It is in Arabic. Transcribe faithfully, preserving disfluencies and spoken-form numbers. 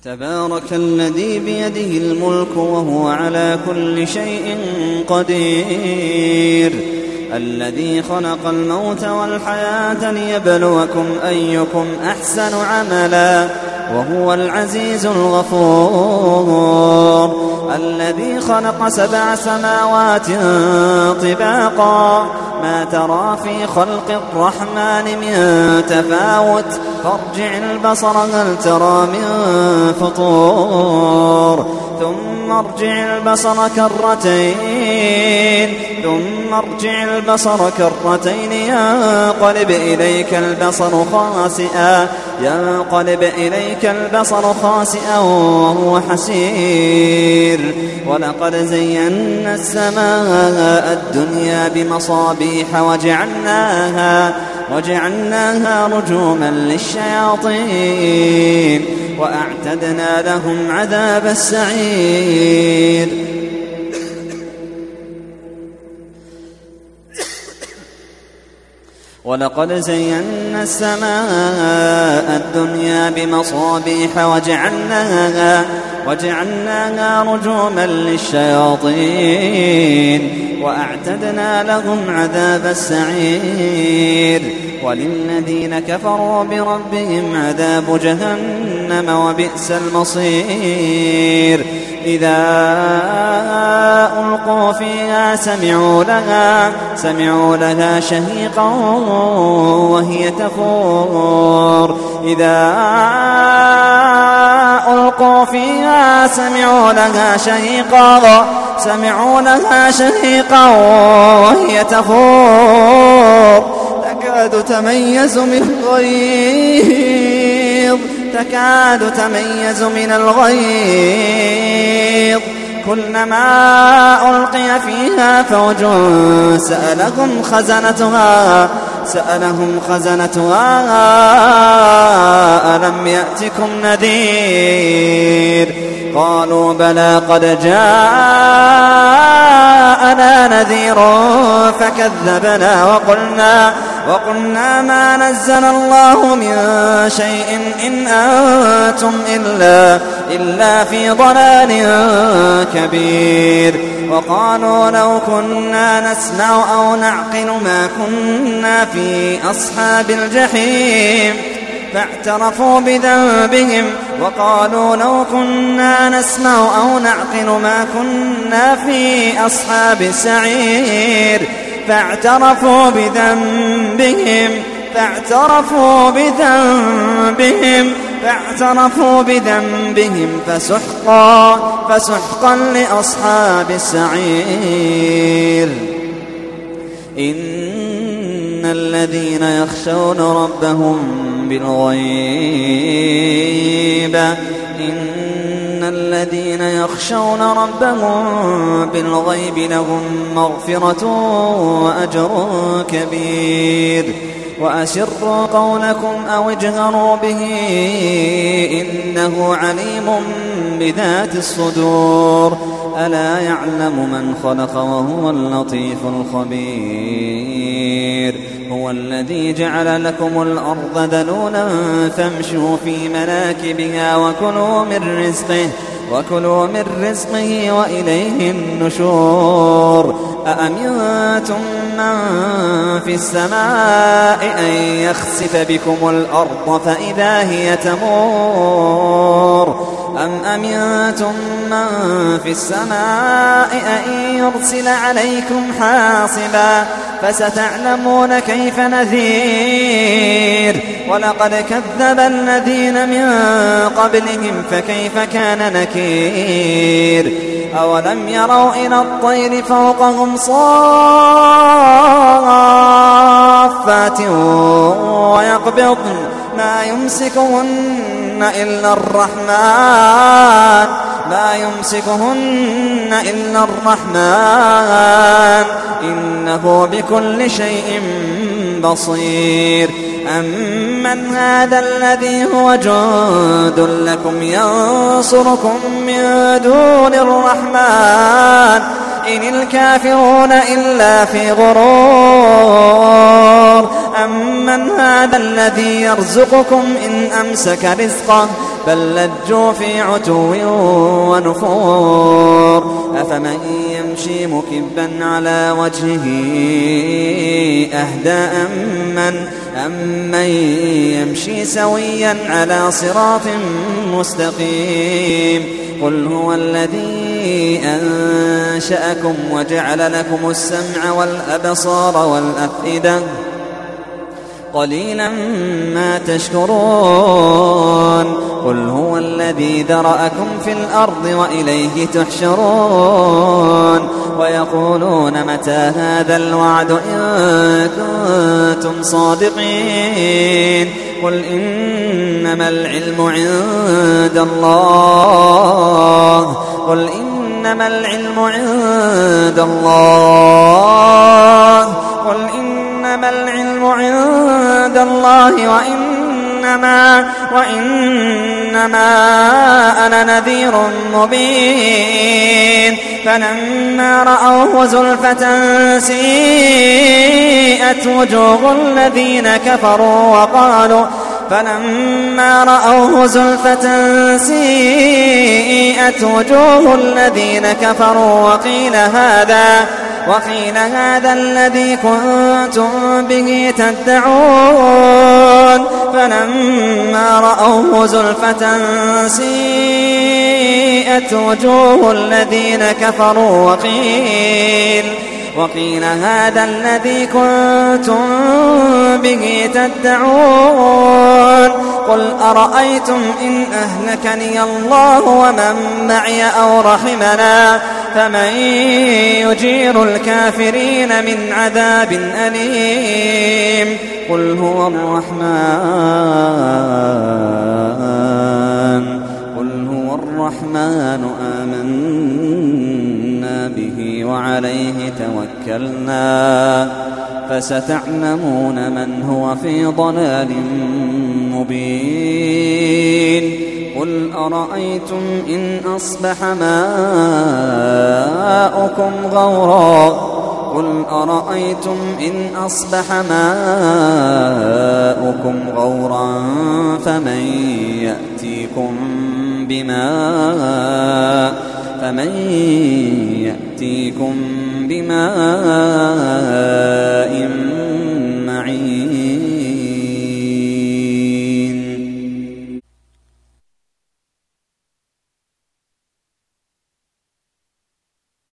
تبارك الذي بيده الملك وهو على كل شيء قدير الذي خلق الموت والحياة ليبلوكم أيكم أحسن عملا وهو العزيز الغفور الذي خلق سبع سماوات طباقا ما ترى في خلق الرحمن من تفاوت فارجع البصر هل ترى من فطور ثم ارجع البصر كرتين ثم ارجع البصر كرتين ينقلب إليك البصر خاسئا ينقلب إليك البصر خاسئا وهو حسير ولقد زينا السماء الدنيا بمصابيح وجعلناها وجعلناها رجوما للشياطين وأعتدنا لهم عذاب السعير ولقد زينا السماء الدنيا بمصابيح وجعلناها وجعلناها رجوما للشياطين وأعتدنا لهم عذاب السعير وللذين كفروا بربهم عذاب جهنم وبئس المصير إذا ألقوا فيها سمعوا لها سمعوا لها شهيقا وهي تفور إذا ألقوا فيها سمعوا لها شهيقا سمعوا لها شهيقا وهي تفور تكاد تميز من الغيظ تكاد تميز من الغيظ كلما ألقي فيها فوج سألهم خزنتها سألهم خزنتها ألم يأتكم نذير قالوا بلى قد جاءنا نذير فكذبنا وقلنا وقلنا ما نزل الله من شيء إن أنتم إلا, إلا في ضلال كبير وقالوا لو كنا نسمع أو نعقل ما كنا في أصحاب الجحيم فاعترفوا بذنبهم وقالوا لو كنا نسمع أو نعقل ما كنا في أصحاب السعير فاعترفوا بذنبهم فاعترفوا بذنبهم فاعترفوا بذنبهم فسحقا فسحقا لأصحاب السعير إن الذين يخشون ربهم بالغيب إن الذين يخشون ربهم بالغيب لهم مغفرة وأجر كبير وأسروا قولكم أو اجهروا به إنه عليم بذات الصدور ألا يعلم من خلق وهو اللطيف الخبير هو الذي جعل لكم الأرض ذلولا فامشوا في مناكبها وكلوا من رزقه وكلوا من رزقه وإليه النشور أأمنتم من في السماء أن يخسف بكم الأرض فإذا هي تمور أم أمنتم من في السماء أن يرسل عليكم حاصبا فستعلمون كيف نذير ولقد كذب الذين من قبلهم فكيف كان نكير أولم يروا إلى الطير فوقهم صافات ويقبضن ما يمسكهن إلا الرحمن ما يمسكهن إلا الرحمن إنه بكل شيء بصير أمن هذا الذي هو جند لكم ينصركم من دون الرحمن إن الكافرون إلا في غرور أمن هذا الذي يرزقكم إن أمسك رزقه بل لجوا في عتو ونفور أفمن يمشي مكبا على وجهه أهدى أمن أمن يمشي سويا على صراط مستقيم قل هو الذي أنشأكم وجعل لكم السمع والأبصار والأفئدة قليلا ما تشكرون قل هو الذي ذرأكم في الأرض وإليه تحشرون ويقولون متى هذا الوعد إن كنتم صادقين قل إنما العلم عند الله قل إنما العلم عند الله قل إنما العلم عند الله وإنما وإنما أنا نذير مبين فلما رأوه زلفة سيئت وجوه الذين كفروا وقالوا فلما رأوه زلفة سيئت وجوه الذين كفروا وقيل هذا وقيل هذا الذي كنتم به تدعون فلما رأوه زلفة سيئت وجوه الذين كفروا وقيل وقيل هذا الذي كنتم به تدعون قل أرأيتم إن أهلكني الله ومن معي أو رحمنا فمن يجير الكافرين من عذاب أليم قل هو الرحمن قل هو الرحمن آمنا به وعليه توكلنا فستعلمون من هو في ضلال مبين قل أرأيتم إن أصبح ماؤكم غورا قل أرأيتم إن أصبح ماؤكم غورا فمن يأتيكم بماء فمن يأتيكم بماء